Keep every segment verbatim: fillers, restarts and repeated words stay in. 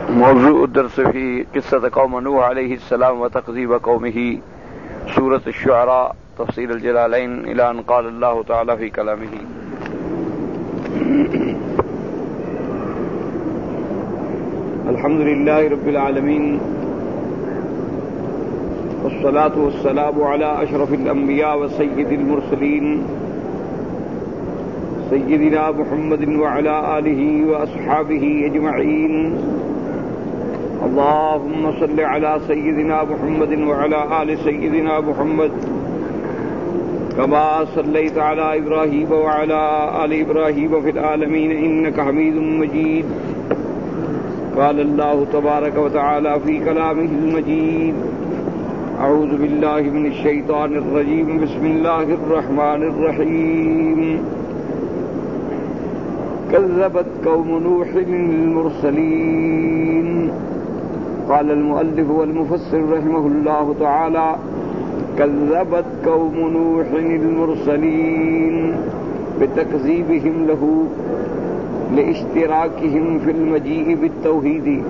موضوع الدرس في قصة قوم نوح عليه السلام وتكذيب قومه، سورة الشعراء، تفسير الجلالين، إلى أن قال الله تعالى في كلامه: الحمد لله رب العالمين، والصلاة والسلام على أشرف الأنبياء وسيد المرسلين سيدنا محمد وعلى آله وأصحابه أجمعين. اللهم صل على سيدنا محمد وعلى آل سيدنا محمد كما صليت على إبراهيم وعلى آل إبراهيم في العالمين إنك حميد مجيد. قال الله تبارك وتعالى في كلامه المجيد: أعوذ بالله من الشيطان الرجيم، بسم الله الرحمن الرحيم. كذبت قوم نوح المرسلين. قال المؤلف والمفسر رحمه الله تعالى: كذبت قوم نوح المرسلين بتكذيبهم له لاشتراكهم في المجيء بالتوحيد،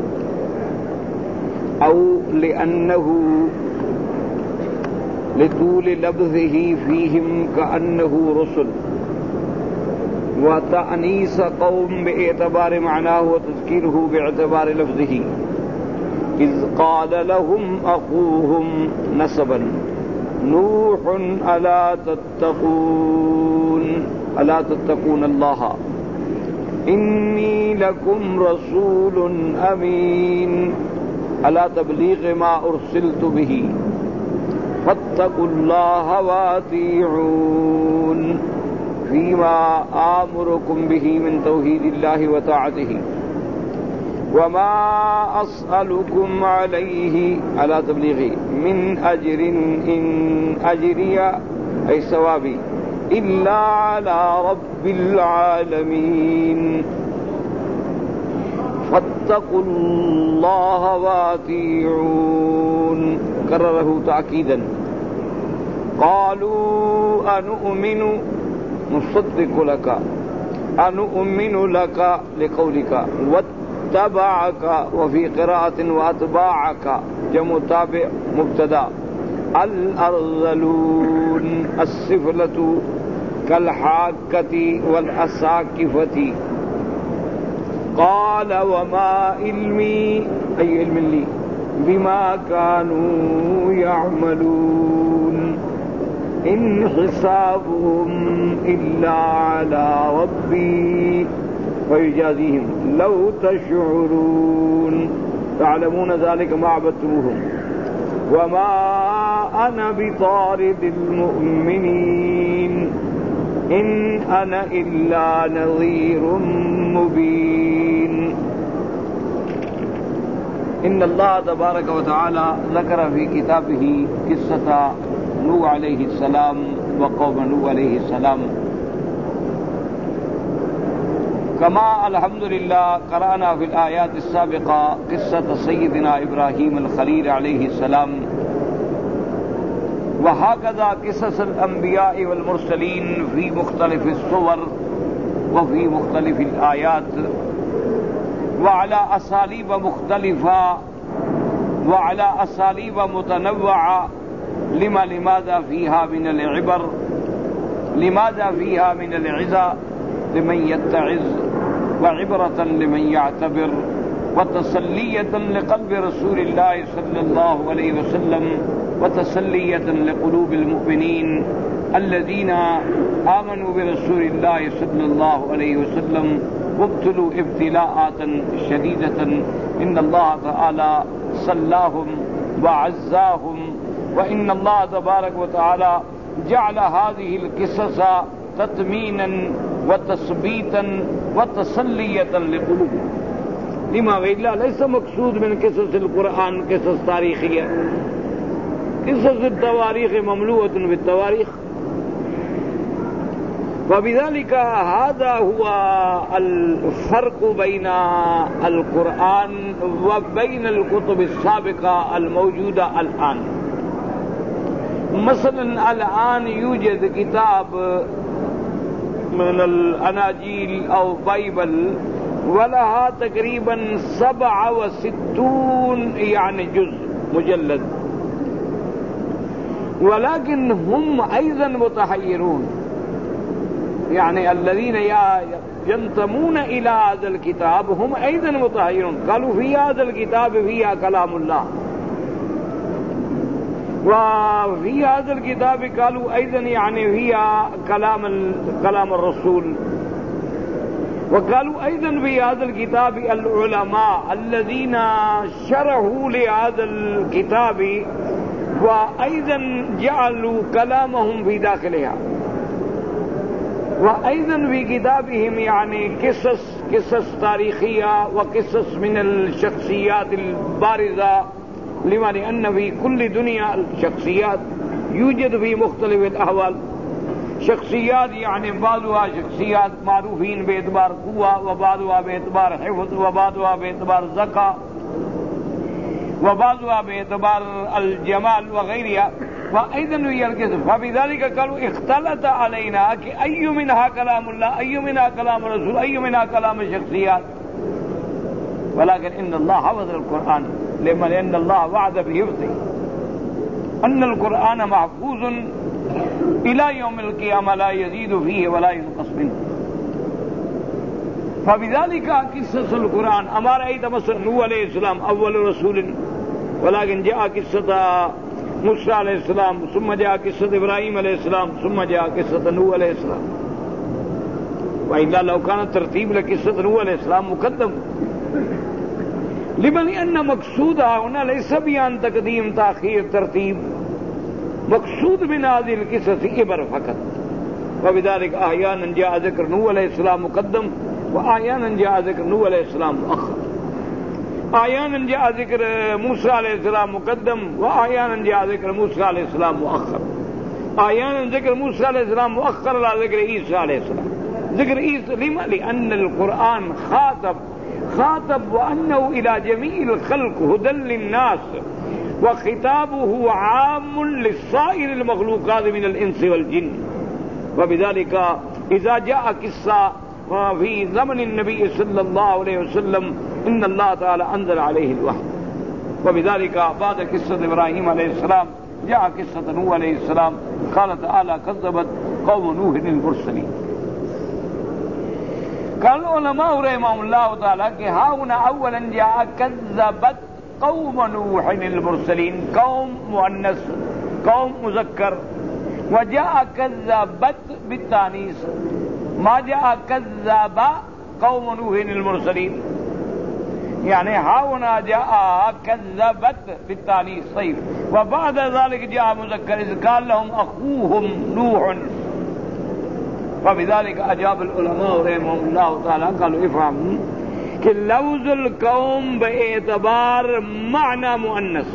أو لأنه لطول لبثه فيهم كأنه رسل، وتأنيس قوم باعتبار معناه وتذكيره باعتبار لفظه، إذ قال لهم أخوهم نسبا: نوح ألا تتقون ألا تتقون الله إني لكم رسول أمين على تبلیغ ما أرسلت به فاتقوا الله وأطيعون فيما آمركم به من توحيد الله وطاعته وما أسألكم عليه على تبلیغه من أجر إن أجري أي ثوابي إلا على رب العالمين فاتقوا الله وأطيعون. كرره تأكيدا. قالوا أنؤمن نصدق لك أنؤمن لك لقولك واتبعك، وفي قراءة وأتباعك جمع تابع مبتدأ. الأرذلون السفلة كالحاكة والأساكفة. قال وما علمي أي علم لي بما كانوا يعملون إن حسابهم إلا على ربي فيجازيهم لو تشعرون تعلمون ذلك ما عبدتموهم وما أنا بطارد المؤمنين إن أنا إلا نذير مبين. إن الله تبارك وتعالى ذكر في كتابه قصة نوح عليه السلام وقوم نوح عليه السلام، كما الحمد لله قرأنا في الآيات السابقة قصة سيدنا إبراهيم الخليل عليه السلام، وهكذا قصص الأنبياء والمرسلين في مختلف الصور وفي مختلف الآيات وعلى أساليب مختلفة وعلى أساليب متنوعة. لما لماذا فيها من العبر، لماذا فيها من العظة لمن يتعظ، وعبرة لمن يعتبر، وتسلية لقلب رسول الله صلى الله عليه وسلم، وتسلية لقلوب المؤمنين الذين آمنوا برسول الله صلى الله عليه وسلم وابتلوا ابتلاءات شديدة. إن الله تعالى صلاهم وعزاهم، وإن الله تبارك وتعالى جعل هذه القصص تطمينا وتثبيتا وتسلية لقلوبهم. لما وإلا ليس مقصود من قصص القرآن قصص تاريخية، قصص التواريخ مملوءة بالتواريخ. وبذلك هذا هو الفرق بين القرآن وبين الكتب السابقة الموجودة الآن. مثلا الآن يوجد كتاب من الأناجيل أو بايبل ولہا تقریباً سبع و ستون یعنی جز مجلد ولكن هم أيضا متحيرون يعني الذين ينتمون إلى هذا الكتاب هم أيضا متحيرون قالوا في هذا الكتاب فيها كلام الله وفي هذا الكتاب قالوا أيضا يعني فيها كلام كلام الرسول وقالوا أيضا في هذا الكتاب العلماء الذين شرحوا لهذا الكتاب وأيضا جعلوا كلامهم في داخلها وأيضا في كتابهم يعني قصص قصص تاريخية وقصص من الشخصيات البارزة لما لأن في كل دنيا الشخصيات يوجد في مختلف الأحوال شخصيات يعني بعضها شخصيات معروفين باعتبار قوة وبعضها باعتبار حفظ وبعضها باعتبار ذكاء وبعضها باعتبار الجمال وغيرها وأيضا هي القسم فبذلك قالوا اختلط علينا أي منها كلام الله أي منها كلام الرسول أي منها كلام الشخصيات ولكن إن الله حفظ القرآن لما لأن الله وعد بحفظه أن القرآن محفوظ إلى يوم القيامة لا يزيد فيه ولا ينقص منه فبذلك قصص القرآن أما رأيت مثلا نوح عليه السلام أول رسول ولكن جاء قصة موسى عليه السلام ثم جاء قصة إبراهيم عليه السلام ثم جاء قصة نوح عليه السلام وإلا لو كان ترتيب لقصة نوح عليه السلام مقدم لمن أن مقصودها هنا ليس بيان تقديم تأخير ترتيب مقصود من هذه القصص عبر فقط وبذلك أحيانا جاء ذكر نوح عليه السلام مقدم وأحيانا جاء ذكر نوح عليه السلام مؤخر أحيانا جاء ذكر موسى عليه السلام مقدم وأحيانا جاء ذكر موسى عليه السلام مؤخر أحيانا ذكر موسى عليه السلام مؤخر على ذكر عيسى عليه السلام ذكر عيسى لما لأن القرآن خاطب خاطب وأنه إلى جميع الخلق هدى للناس وخطابه عام للسائر المخلوقات من الإنس والجن وبذلك إذا جاء قصة في زمن النبي صلى الله عليه وسلم إن الله تعالى أنزل عليه الوحي وبذلك بعد قصة إبراهيم عليه السلام جاء قصة نوح عليه السلام قال تعالى كذبت قوم نوح المرسلين قال العلماء رحمهم الله تعالى کہ هنا اولا جاء كذبت قوم نوح المرسلين قوم مؤنث قوم مذكر وجاء كذبت بالتانيث ما جاء كذب قوم نوح المرسلين يعني هنا جاء كذبت بالتانيث طيب وبعد ذلك جاء مذكر إذ قال لهم أخوهم نوح وبذلك أجاب العلماء رحمهم الله تعالى قالوا افهموا کہ لفظ القوم باعتبار معنى مؤنث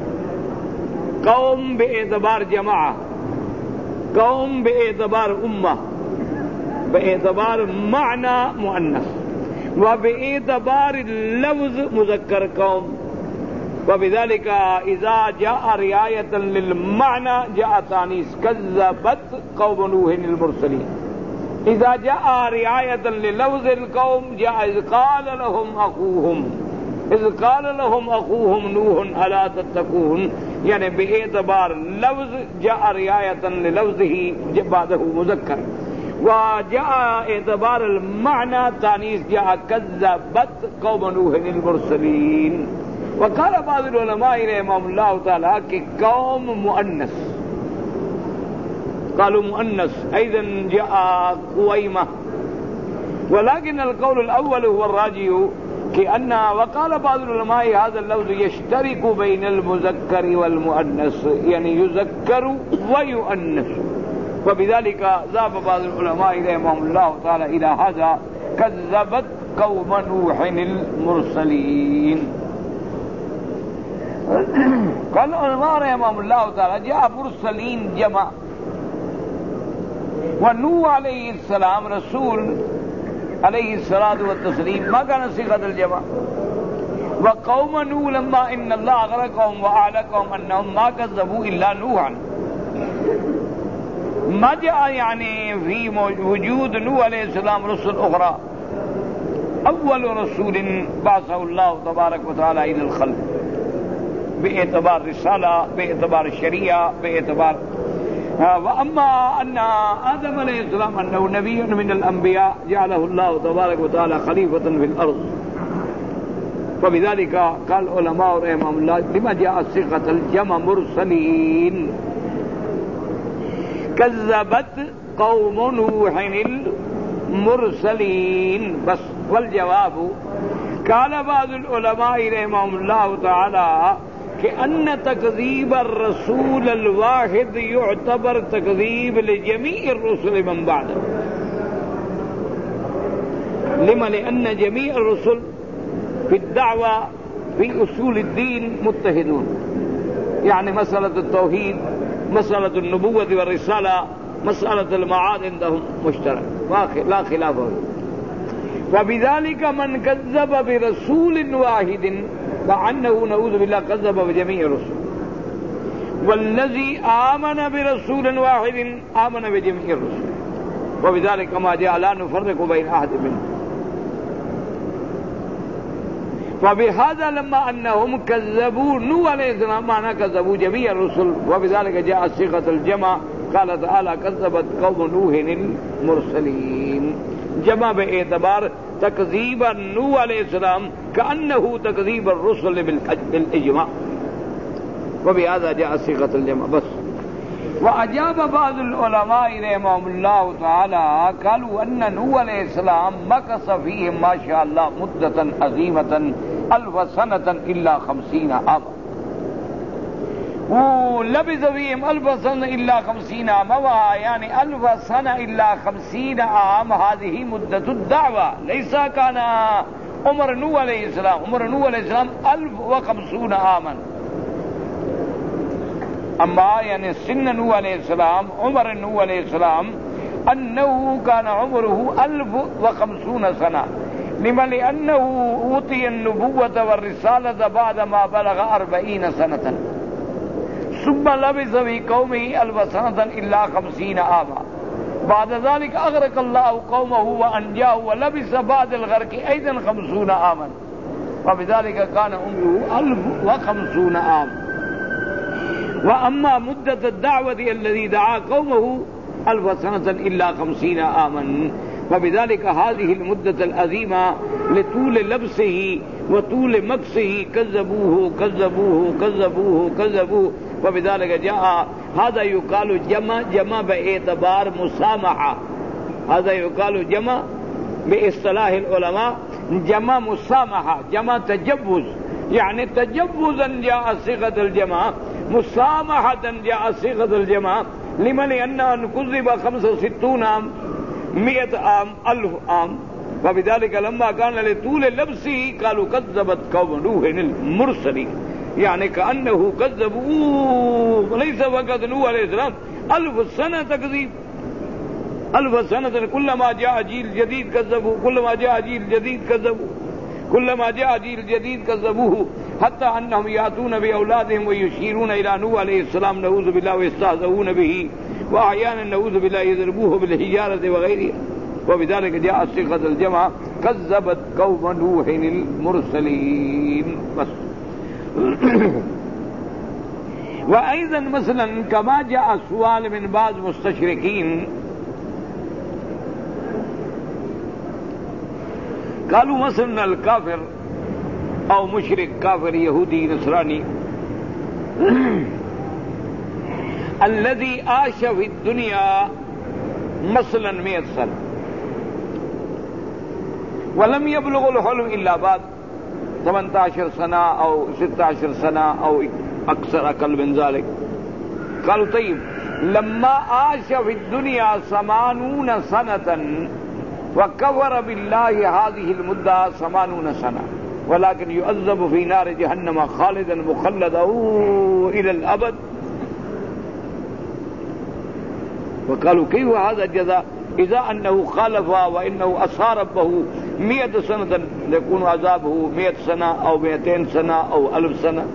قوم باعتبار جماعة قوم باعتبار أمة باعتبار معنى مؤنث وباعتبار اللفظ مذكر قوم وبذلك إذا جاء رعاية للمعنى جاء تانيث كذبت قوم نوح المرسلين إذا جاء رعاية للفظ القوم جاء إذ قال لهم أخوهم إذ قال لهم أخوهم نوح ألا تتقون يعني باعتبار لفظ جاء رعاية للفظه بعده مذكر وجاء اعتبار المعنى تانيث جاء كذبت قوم نوح المرسلين وقال بعض العلماء رحمهم الله تعالى کہ قوم مؤنث قالوا مؤنث أيضا جاء قويمة ولكن القول الأول هو الراجح كأن وقال بعض العلماء هذا اللفظ يشترك بين المذكر والمؤنث يعني يذكر ويؤنث وبذلك ذهب بعض العلماء رحمهم الله تعالى إلى هذا كذبت قوم نوح المرسلين قال العلماء رحمهم الله تعالى جاء مرسلين جمع ونوح عليه السلام رسول عليه الصلاة والتسليم ما كان صيغة الجمع وقوم نوح لما إن الله أغرقهم وأهلكهم أنهم ما كذبوا إلا نوحا ما جاء يعني في وجود نوح عليه السلام رسل أخرى اول رسول بعثه الله تبارک وتعالی الى الخلق باعتبار رسالہ، باعتبار شریعہ، باعتبار واما ان آدم علیہ السلام انه نبی من الانبیاء جعله الله تبارک وتعالی خلیفۃ فی الارض، وبذلك قال علماء رحمهم الله لما جاء صيغة الجمع مرسلين كذبت قوم نوح المرسلين بس. والجواب قال بعض العلماء رحمهم الله تعالى كأن تكذيب الرسول الواحد يعتبر تكذيب لجميع الرسل من بعده. لما؟ لأن جميع الرسل في الدعوة في أصول الدين متحدون، يعني مسألة التوحيد، مسألة النبوة والرسالة، مسألة المعاد عندهم مشترك لا خلاف فيه. وبذلك من كذب برسول واحد فعنه نعوذ بالله كذب بجميع الرسل، والذي آمن برسول واحد آمن بجميع الرسل، وبذلك ما جاء لا نفرق بين أحد منهم. وبهذا لما أنهم كذبوا نوح عليه السلام معنى كذبوا جميع الرسل، وبذلك جاء صيغة الجمع قال تعالى كذبت قوم نوح المرسلين. جمع باعتبار تكذيب نوح عليه السلام كأنه تكذيب الرسل بالإجماع، وبهذا جاء صيغة الجمع بس. وأجاب بعض العلماء رحمهم الله تعالى قالوا أن نوح عليه السلام مكث فيهم ما شاء الله مدة عظيمة ألف سنة إلا خمسين عاما، ولبث فيهم ألف سنة إلا خمسين عاما، يعني ألف سنة إلا خمسين عام هذه مدة الدعوة، ليس كان عمر نوح عليه السلام، عمر نوح عليه السلام ألف وخمسون عاما. اما یعنی سن نوح علیہ السلام، عمر نوح علیہ السلام انه كان عمره الف وخمسون سنة، لما لأنه اوتي النبوة والرسالة بعد ما بلغ أربعين سنة، ثم لبث في قومه الف سنة إلا خمسين عاما، بعد ذلك أغرق الله قومه وأنجاه، ولبث بعد الغرق أيضا خمسون عاما، وبذلك كان عمره الف وخمسون عاما. وأما مدة الدعوة الذي دعا قومه ألف سنة إلا خمسين عاما، وبذلك هذه المدة العظيمة لطول لبسه وطول مكثه كذبوه كذبوه كذبوه كذبوه، وبذلك جاء هذا يقال جمع جمع باعتبار مسامحة، هذا يقال جمع باصطلاح العلماء جمع مسامحة، جمع تجوز، يعني تجوزا جاء صيغة الجمع، مسامحة جاء صيغة الجمع. لمن أن كذب خمسة وستون عام مئة عام ألف عام، وبذلك لما كان لطول لبسه قالوا كذبت قوم نوح المرسلين، يعني كأنه كذبوا ليس فقط نوح عليه السلام، ألف سنة تكذيب، ألف سنة، كلما جاء جيل جديد كذبوا، كلما جاء جيل جديد كذبوا، كلما جاء جيل جديد كذبوه، حتى أنهم يأتون بأولادهم ويشيرون إلى نوح عليه السلام نعوذ بالله ويستهزئون به، وأحيانا نعوذ بالله يضربوه بالحجارة وغيرها، وبذلك جاء صيغة الجمع كذبت قوم نوح المرسلين بس. وأيضا مثلا كما جاء سؤال من بعض مستشرقين قالوا مثلا الكافر او مشرك كافر يهودي نصراني الذي عاش في الدنيا مثلا مئة سنة ولم يبلغ الحلم الا بعد ثمانية عشر سنة او ستة عشر سنة او اكثر اقل من ذلك، قالوا طيب لما عاش في الدنيا ثمانون سنة وكفر بالله هذه المدة ثمانون سنة، ولكن يعذب في نار جهنم خالدا مخلدا إلى الأبد، وقالوا كيف هذا الجزاء إذا أنه خالف وإنه أصى ربه مئة سنة يكون عذابه مئة سنة أو مئتين سنة أو ألف سنة،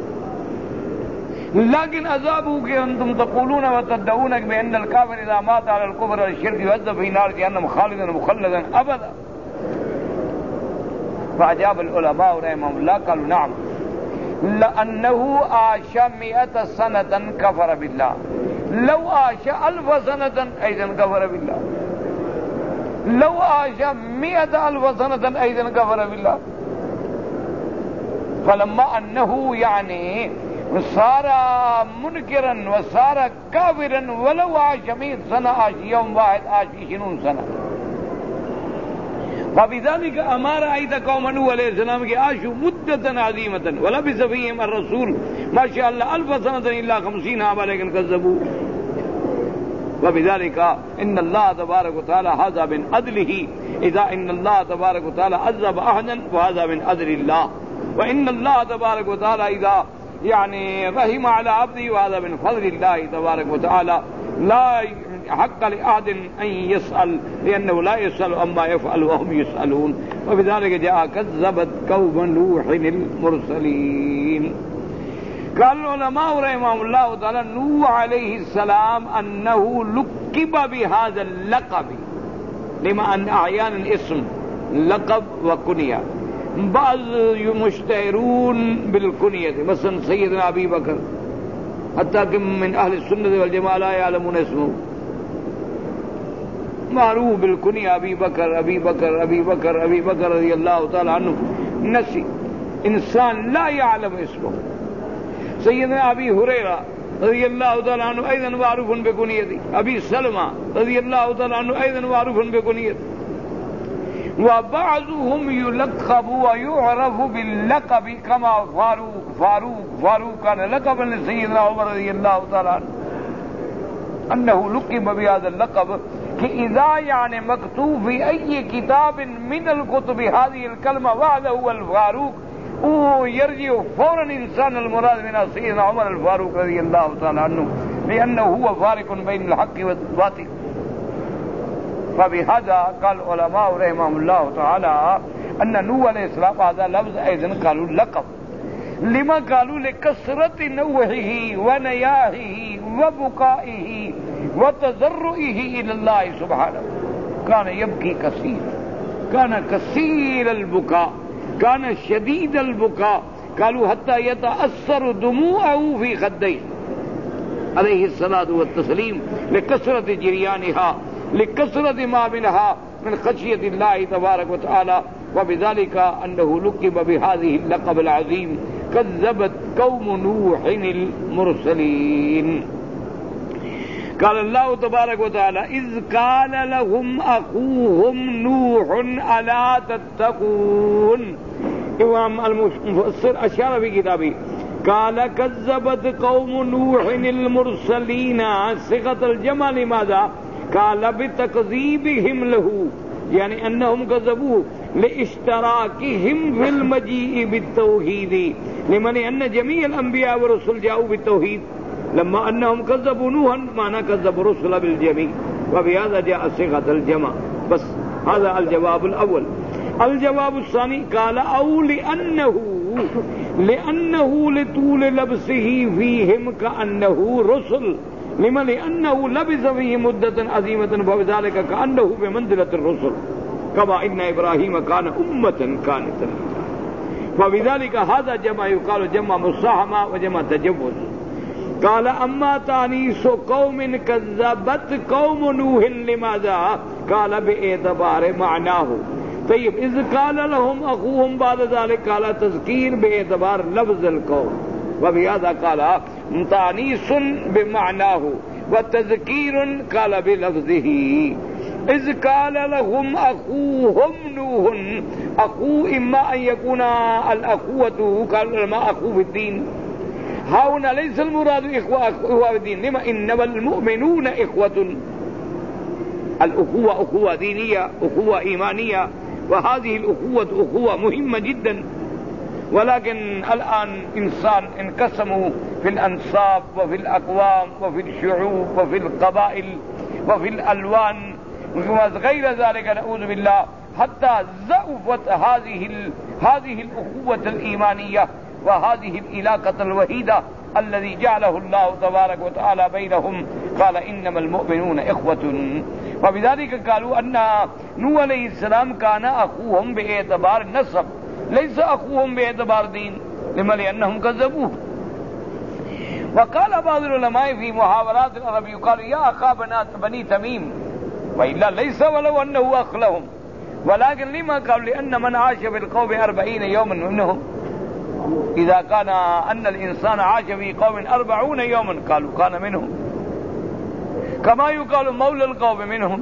لكن عذابه کہ انتم تقولون وتدعون بأن الكافر إذا مات على الكفر والشرك يعذب في نار جهنم خالدا مخلدا أبدا. فأجاب العلماء رحمهم الله قالوا نعم لأنه عاش مئة سنة كفر بالله لو عاش ألف سنة أيضا كفر بالله لو عاش مئة ألف سنة أيضا كفر بالله فلما أنه يعني صار منكرا وصار كافرا ولو عاش مئة سنة عاش يوم واحد عاش عشرين سنة فبذلك أمر أيضا قوم نوح عليه السلام کہ عاشوا مدة عظيمة ولبث فيهم الرسول ما شاء الله ألف سنة إلا خمسين عاما لكن كذبوا وبذلك إن الله تبارك وتعالى هذا من عدله إذا إن الله تبارك وتعالى عذب أحدا وهذا من عدل الله وإن الله تبارك وتعالى إذا يعني رحم على عبده وهذا من فضل الله تبارك وتعالى لا حق لأحد أن يسأل لأنه لا يسأل عما يفعل وهم يسألون وبذلك جاء كذبت قوم نوح المرسلين. قال العلماء رحمهم الله تعالى نوح عليه السلام أنه لقب بهذا اللقب لما أن أحيانا اسم لقب وكنية بعض مشتهرون بالكنية مثلا سيدنا أبي بكر حتى کہ من أهل السنة والجماعة لا يعلمون اسمه معروف بالكنية أبي بكر أبي بكر أبي بكر أبي بكر رضي الله تعالى عنه نسي إنسان لا يعلم اسمه. سيدنا أبي هريرة رضي الله تعالى عنه أيضا معروف بكنيته أبي سلمة رضي الله تعالى عنه أيضا معروف بكنيته وبعضهم يلقب ويعرف باللقب كما فاروق فاروق فاروق كان لقبا لسيدنا عمر رضي الله تعالى عنه أنه لقب بهذا اللقب إذا يعني مكتوب في أي كتاب من الكتب هذه الكلمة وهذا هو الفاروق ويرجع فورا إنسان المراد من سيدنا عمر الفاروق رضي الله تعالى عنه لأنه هو فارق بين الحق والباطل. فبهذا قال العلماء رحمهم الله تعالى أن نوح عليه السلام هذا لفظ أيضا قالوا لقب لما قالوا لكثرة نوحه ونياحه وبكائه وتضرعه إلى الله سبحانه كان يبكي كثير كان كثير البكاء كان شديد البكاء قالوا حتى يتأثر دموعه في خديه عليه الصلاة والتسليم لكثرة جريانها لكثرة ما منها من خشية الله تبارك وتعالى. وبذلك أنه لقب بهذه اللقب العظيم كذبت قوم نوح المرسلين. قال الله تبارك وتعالى إذ قال لهم أخوهم نوح ألا تتقون. امام المفسر أشار في كتابه قال كذبت قوم نوح المرسلين صيغة الجمع لماذا؟ قال بتكذيبهم له يعني أنهم كذبوه لاشتراكهم في المجيء بالتوحيد لمن أن جميع الأنبياء والرسل جاءوا بالتوحيد لما أنهم كذبوا نوحا معنى كذبوا الرسل بالجميع وبهذا جاء صيغة الجمع. بس هذا الجواب الأول. الجواب الثاني قال أو لأنه لأنه لطول لبسه فيهم كأنه رسل لما لأنه لبث فيه مدة عظيمة فبذلك كأنه بمنزلة الرسل كما إن إبراهيم كان أمة كانت فبذلك هذا جمع يقال جمع مصاحمة وجمع تجوز. قال أما تانيث قوم كذبت قوم نوح لماذا؟ قال باعتبار معناه. طيب إذ قال لهم أخوهم بعد ذلك قال تذكير باعتبار لفظ القوم وبهذا قال تانيث بمعناه وتذكير قال بلفظه. إذ قال لهم أخوهم نوح أخو إما أن يكون الأخوة قال ما أخو في الدين هنا ليس المراد إخوة أخوة الدين لما إنما المؤمنون إخوة الأخوة أخوة دينية أخوة إيمانية وهذه الأخوة أخوة مهمة جدا ولكن الآن إنسان انقسموا في الأنساب وفي الأقوام وفي الشعوب وفي القبائل وفي الألوان وغير ذلك نعوذ بالله حتى ضعفت هذه هذه الأخوة الإيمانية وهذه العلاقة الوحيدة الذي جعله الله تبارك وتعالى بينهم قال إنما المؤمنون إخوة. وبذلك قالوا أن نوح عليه السلام كان أخوهم باعتبار النسب ليس أخوهم باعتبار دين لما لأنهم كذبوه. وقال بعض العلماء في محاورات العرب يقال يا أخا بني تميم وإلا ليس ولو أنه أخ لهم، ولكن لما قال لأن من عاش في القوم أربعين يوما منهم، إذا كان أن الإنسان عاش في قوم أربعون يوما قالوا كان منهم، كما يقال مولى القوم منهم،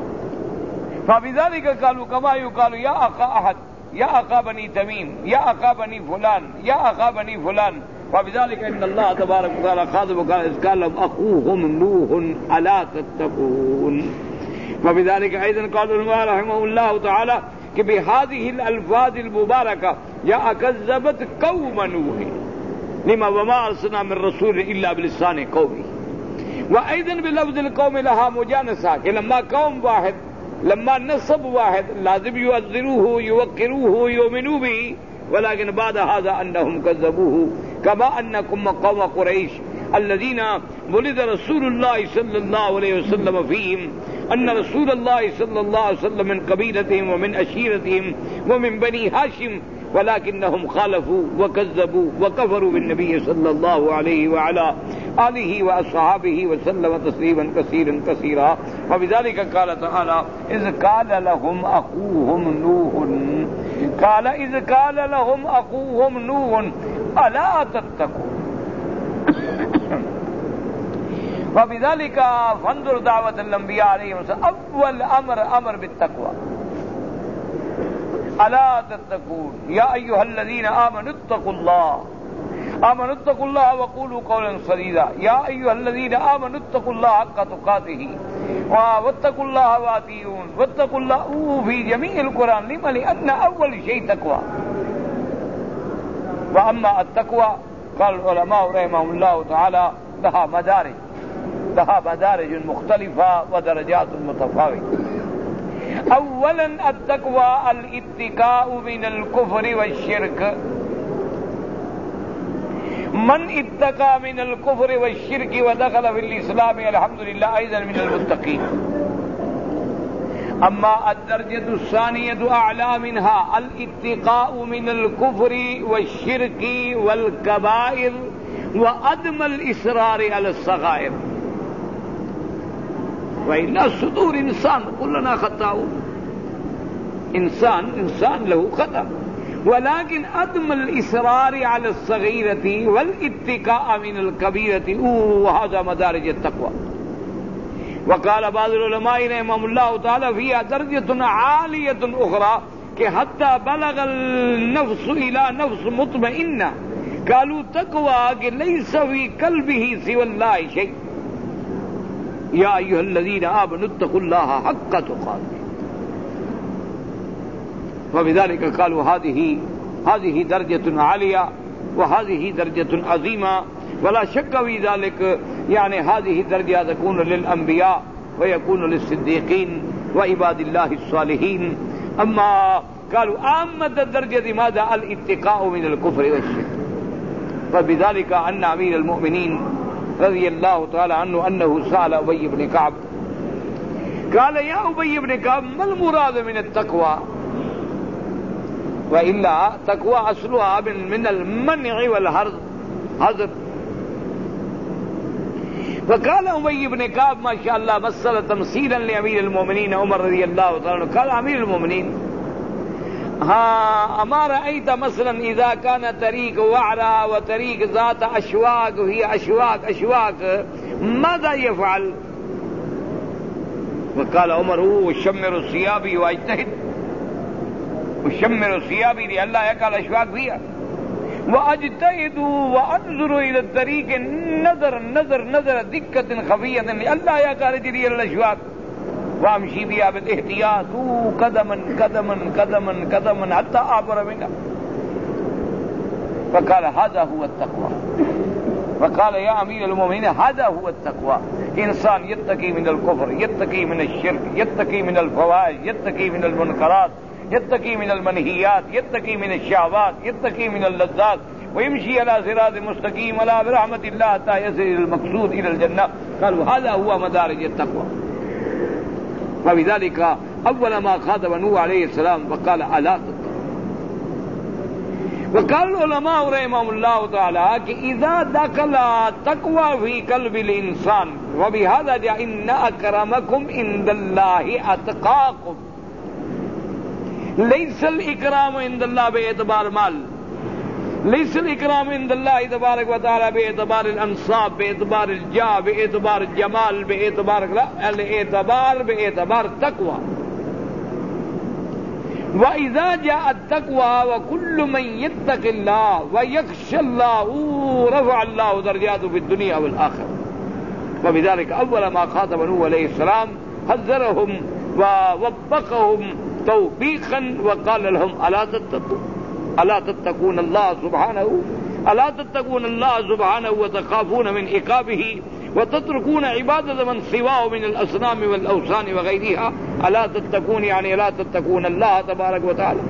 فبذلك قالوا كما يقال يا أخا أحد، يا أخا بني تميم، يا أخا بني فلان، يا أخا بني فلان. فبذلك إن الله تبارك وتعالى خاطب وقال إذ قال لهم أخوهم نوح ألا تتقون. فبذلك أيضا قال العلماء رحمه الله تعالى کہ بهذه الألفاظ المباركة جاء كذبت قوم نوح لما وما أرسلنا من رسول إلا بلسان قومه. وأيضا بلفظ القوم لها مجانسة کہ لما قوم واحد، لما نصب واحد لازم يؤذروه يوقروه يؤمنوا به، ولكن بعد هذا أنهم كذبوه كما أنكم قوم قريش الذين ولد رسول الله صلى الله عليه وسلم فيهم أن رسول الله صلى الله عليه وسلم من قبيلتهم ومن أشيرتهم ومن بني هاشم، ولكنهم خالفوا وكذبوا وكفروا بالنبي صلى الله عليه وعلى آله وأصحابه وسلم تسليما كثيرا كثيرا. وبذلك قال تعالى إذ قال لهم أخوهم نوح، قال إذ قال لهم أخوهم نوح ألا تتقون. وبذلك فانظر دعوة الأنبياء عليهم السلام أول أمر أمر بالتقوى. ألا تتقون يا أيها الذين آمنوا اتقوا الله آمنوا اتقوا الله وقولوا قولا سديدا. يا أيها الذين آمنوا اتقوا الله حق تقاته واتقوا الله وأطيعون واتقوا الله في جميع القرآن. لما؟ لأن أول شيء تقوى. وأما التقوى قال العلماء رحمهم الله تعالى لها مدارج لها مدارج مختلفة ودرجات متفاوتة. اولا التقوى الاتقاء من الكفر والشرك. من اتقى من الكفر والشرك ودخل في الاسلام الحمد لله ايضا من المتقين. اما الدرجة الثانية اعلى منها الاتقاء من الكفر والشرك والكبائر وعدم الاصرار على الصغائر. وإلا صدور انسان كلنا خطاؤون، انسان انسان له خطأ، ولكن عدم الاصرار على الصغيرة والاتقاء من الكبيرة وهذا مدارج التقوى. وقال بعض العلماء رحمهم الله تعالى فيها درجة عالية أخرى کہ حتى بلغ النفس إلى نفس مطمئنة قالوا تقوى کہ ليس في قلبه سوى الله شيء. يا أيها الذين آمنوا اتقوا الله حق تقاته. وبذلك قالوا هذه هذه درجة عالية وهذه درجة عظيمة ولا شك في ذلك. يعني هذه الدرجة تكون للأنبياء ويكون للصديقين وعباد الله الصالحين. أما قالوا عامة الدرجة ماذا؟ الاتقاء من الكفر والشرك. فبذلك أن أمير المؤمنين رضي الله تعالى عنه أنه سأل أبي بن كعب قال يا أبي بن كعب ما المراد من التقوى؟ وإلا تقوى أصلها من المنع والحظر. فقال أبي بن كعب ما شاء الله مثل تمثيلا لأمير المؤمنين عمر رضي الله تعالى عنه. قال أمير المؤمنين ها أما رأيت مثلا إذا كان طريق وعرة وطريق ذات أشواك وهي أشواك أشواك ماذا يفعل؟ وقال عمر وشمر ثيابي واجتهد وشمر ثيابي لئلا يقع الأشواك فيها وأجتهد وأنظر إلى الطريق نظر نظر نظر دقة خفية لئلا يقع رجلي الأشواك وامشي بها بالاحتياط قدما قدما قدما قدما حتى اعبر منها. فقال هذا هو التقوى. فقال يا امير المؤمنين هذا هو التقوى. انسان يتقي من الكفر، يتقي من الشرك، يتقي من الفواحش، يتقي من المنكرات، يتقي من المنهيات، يتقي من الشهوات، يتقي من اللذات، ويمشي على صراط مستقيم على برحمة الله حتى يصل المقصود الى الجنة. قالوا هذا هو مدارج التقوى. وبذلك أول ما خاطب نوح عليه السلام فقال ألا تتقون. وقال العلماء رحمهم الله تعالى کہ اذا دخل تقوى في قلب الانسان وبهذا جاء ان اکرمکم عند الله اتقاکم. ليس الاکرام عند الله باعتبار مال، ليس الاکرام عند الله تبارک وتعالى باعتبار الانصاب، باعتبار الجاه، باعتبار الجمال، باعتبار الاعتبار باعتبار تقوى. وَإِذَا جَاءَ التَّقْوَى وَكُلُّ مَنْ يَتَّقِ اللَّهَ وَيَخْشَى اللَّهَ رَفَعَ اللَّهُ دَرَجَاتَهُ فِي الدُّنْيَا وَالْآخِرَةِ. وبذلك أول ما خاطب نوح عليه السلام حذرهم ووبخهم توبيخا وقال لهم ألا تتقون ألا تتقون الله سبحانه ألا تتقون الله سبحانه وتخافون من عقابه وتتركون عبادة من سواه من الأصنام والأوثان وغيرها. ألا تتقون يعني ألا تتقون الله تبارك وتعالى.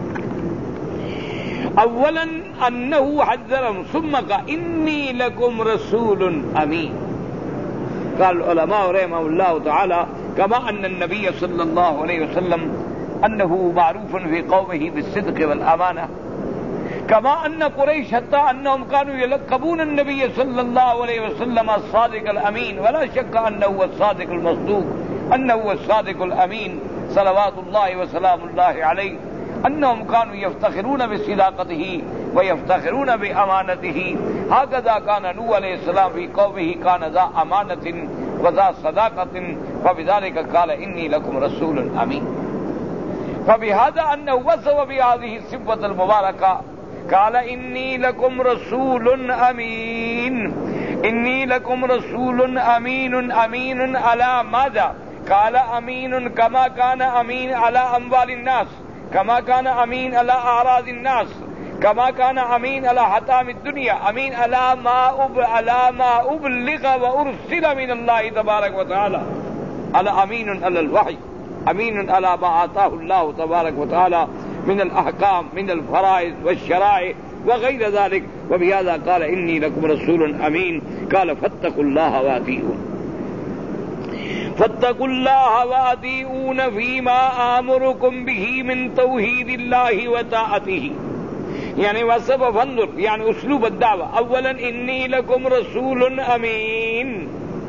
أولا أنه حذرهم ثم قال إني لكم رسول أمين. قال العلماء رحمه الله تعالى كما أن النبي صلى الله عليه وسلم أنه معروف في قومه بالصدق والأمانة، كما أن قريش حتى أنهم كانوا يلقبون النبي صلى الله عليه وسلم الصادق الأمين، ولا شك أنه هو الصادق المصدوق، أنه هو الصادق الأمين صلوات الله وسلام الله عليه. أنهم كانوا يفتخرون بصداقته ويفتخرون بأمانته. هكذا كان نوح عليه السلام في قومه، كان ذا أمانة وذا صداقة، فبذلك قال إني لكم رسول أمين. فبهذا أنه وصف بهذه الصفة المباركة قال إني لكم رسول أمين. إني لكم رسول أمين. أمين على ماذا؟ قال أمين كما كان أمين على أموال الناس، كما كان أمين على أعراض الناس، كما كان أمين على حطام الدنيا، أمين على ما أب على ما أبلغ وأرسل من الله تبارك وتعالى، على أمين على الوحي، أمين على ما آتاه الله تبارك وتعالى من الأحكام من الفرائض والشرائع وغير ذلك. وبهذا قال إني لكم رسول أمين. قال فاتقوا الله وأطيعون. فاتقوا الله وأطيعون فيما آمركم به من توحيد الله وطاعته. يعني وسبب فانظر يعني أسلوب الدعوة. أولا إني لكم رسول أمين،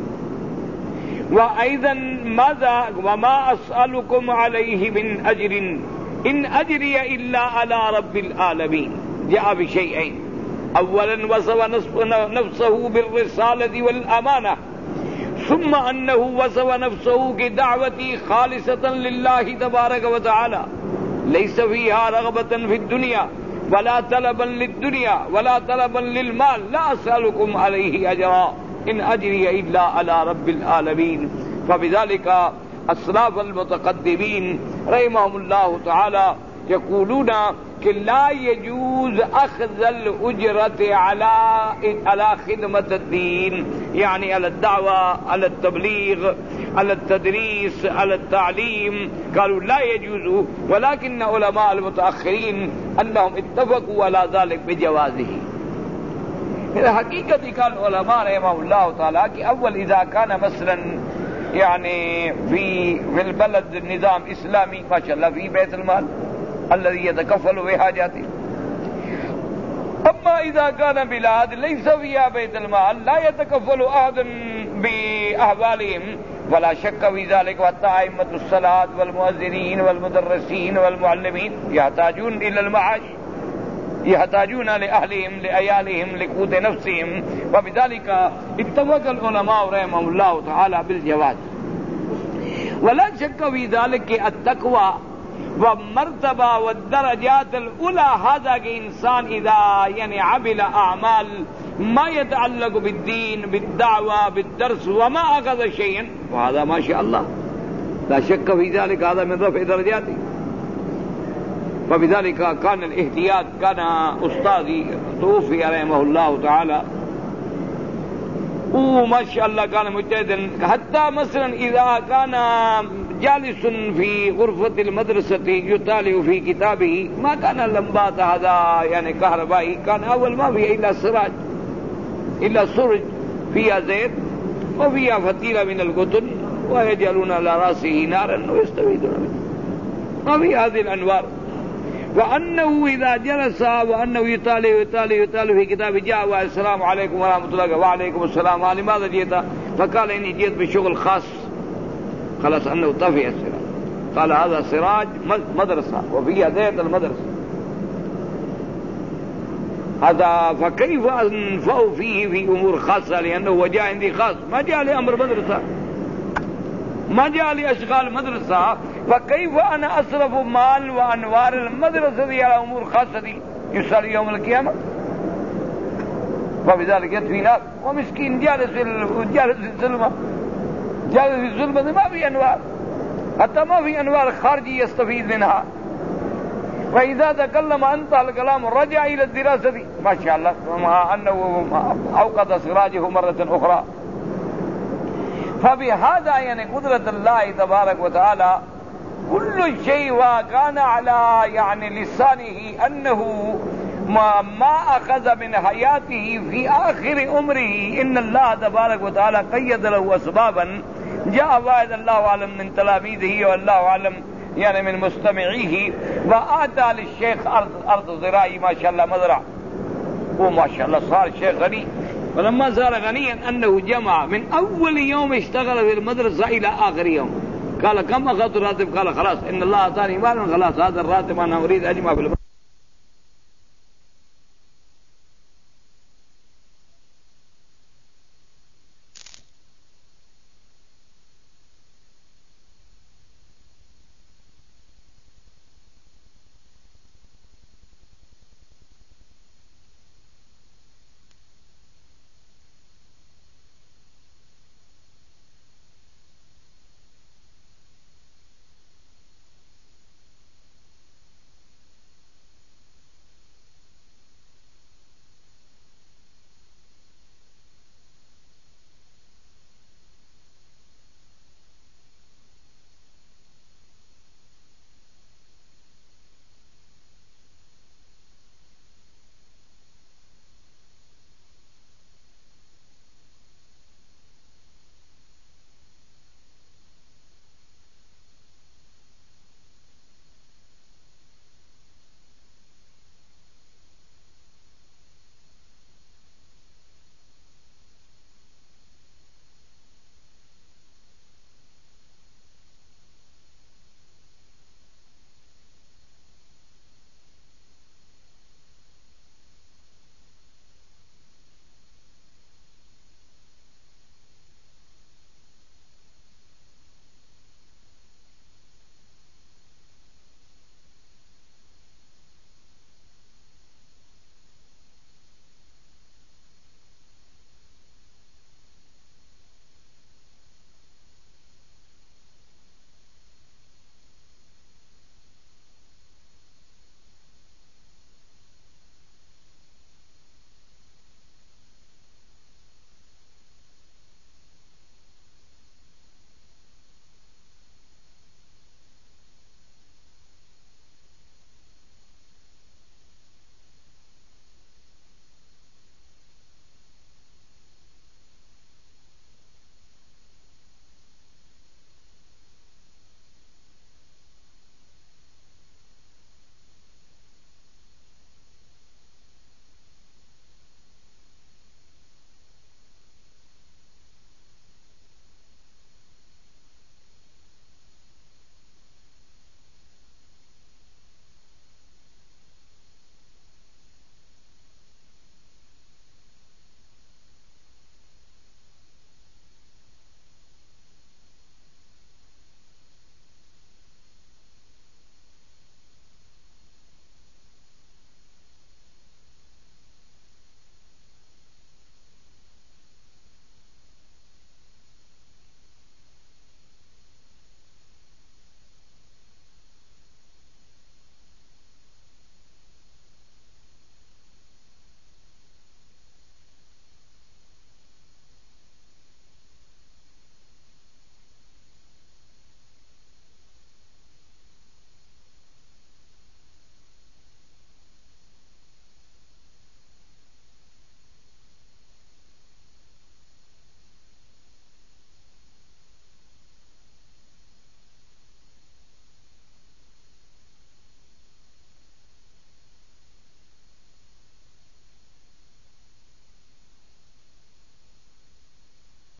وأيضا ماذا؟ وما أسألكم عليه من أجر إن أجري إلا على رب العالمين. جاء بشيئين. أولا وصف نفسه بالرسالة والأمانة، ثم أنه وصف نفسه كدعوتي خالصة لله تبارك وتعالى، ليس فيها رغبة في الدنيا ولا طلبا للدنيا ولا طلبا للمال. لا أسألكم عليه أجرا إن أجري إلا على رب العالمين. فبذلك السلف المتقدمين رحمهم الله تعالى يقولون کہ لا يجوز اخذ الاجرة على على خدمة الدين، يعني على الدعوة، على التبليغ، على التدريس، على التعليم. قالوا لا يجوز، ولكن علماء المتأخرين انهم اتفقوا على ذلك بجوازه. حقیقت قال علماء رحمهم الله تعالى کہ اول اذا كان مثلا يعني في في البلد نظام اسلامي ما شاء الله في بيت المال الذي يتكفل بحاجاته. اما اذا كان بلاد ليس فيها بيت المال لا يتكفل احد باحوالهم، ولا شك في ذلك. وحتى ائمة الصلاة والمؤذنين والمدرسين والمعلمين يحتاجون الى المعاش، يحتاجون لأهلهم لعيالهم لقوت نفسهم. وبذلك اتفق العلماء رحمهم الله تعالى بالجواز. ولا شك في ذلك التقوى ومرتبہ والدرجات الأولى هذا كإنسان إذا يعني عمل أعمال ما يتعلق بالدين بالدعوة بالدرس وما أخذ شيئا وهذا ما شاء الله لا شك في ذلك، هذا من رفع درجاته. وبذلك كان الاحتياط. كان أستاذي توفي رحمه الله تعالى وما شاء الله كان مجتهدا، حتى مثلا إذا كان جالس في غرفة المدرسة يطالع في كتابه ما كان اللمبات هذا يعني كهربائي، كان أول ما فيه إلا سراج إلا سرج فيها زيت وفيها فتيلة من القطن ويجعلون على رأسه نارا ويستفيدون منه، ما في هذه الأنوار. وأنه إذا جلس وأنه يطالع يطالع يطالع في كتاب جاء السلام عليكم ورحمة الله وعليكم السلام لماذا جئت؟ فقال إني جئت بشغل خاص. خلاص أنه طفئ السراج. قال هذا سراج مدرسة وفي هداية المدرسة هذا، فكيف أنفع فيه في أمور خاصة لأنه وجاء عندي خاص، ما جاء لأمر مدرسة، ما جاء لأشغال مدرسة، فكيف أنا أصرف مال وأنوار المدرسة دي على أمور خاصة دي يسأل يوم القيامة؟ فبذلك يدفي ناس ومسكين جالس جالس في الظلمة، جالس في الظلمة ما في أنوار، حتى ما في أنوار خارجي يستفيد منها. فإذا تكلم أنت الكلام رجع إلى الدراسة دي ما شاء الله، مع أنه أوقد سراجه مرة أخرى. فبهذا يعني قدرة الله تبارك وتعالى كل شيء، وكان على يعني لسانه أنه ما, ما أخذ من حياته في آخر عمره إن الله تبارك وتعالى قيد له أسبابا جاء واحد الله أعلم من تلاميذه والله أعلم يعني من مستمعيه، وآتى للشيخ أرض أرض زراعي ما شاء الله مزرعة، وما شاء الله صار الشيخ غني. فلما صار غنيا أنه جمع من أول يوم اشتغل في المدرسة إلى آخر يوم. قال كم أخذت الراتب؟ قال خلاص إن الله أعطاني مالا، خلاص هذا الراتب أنا أريد أجمع في المدرسة.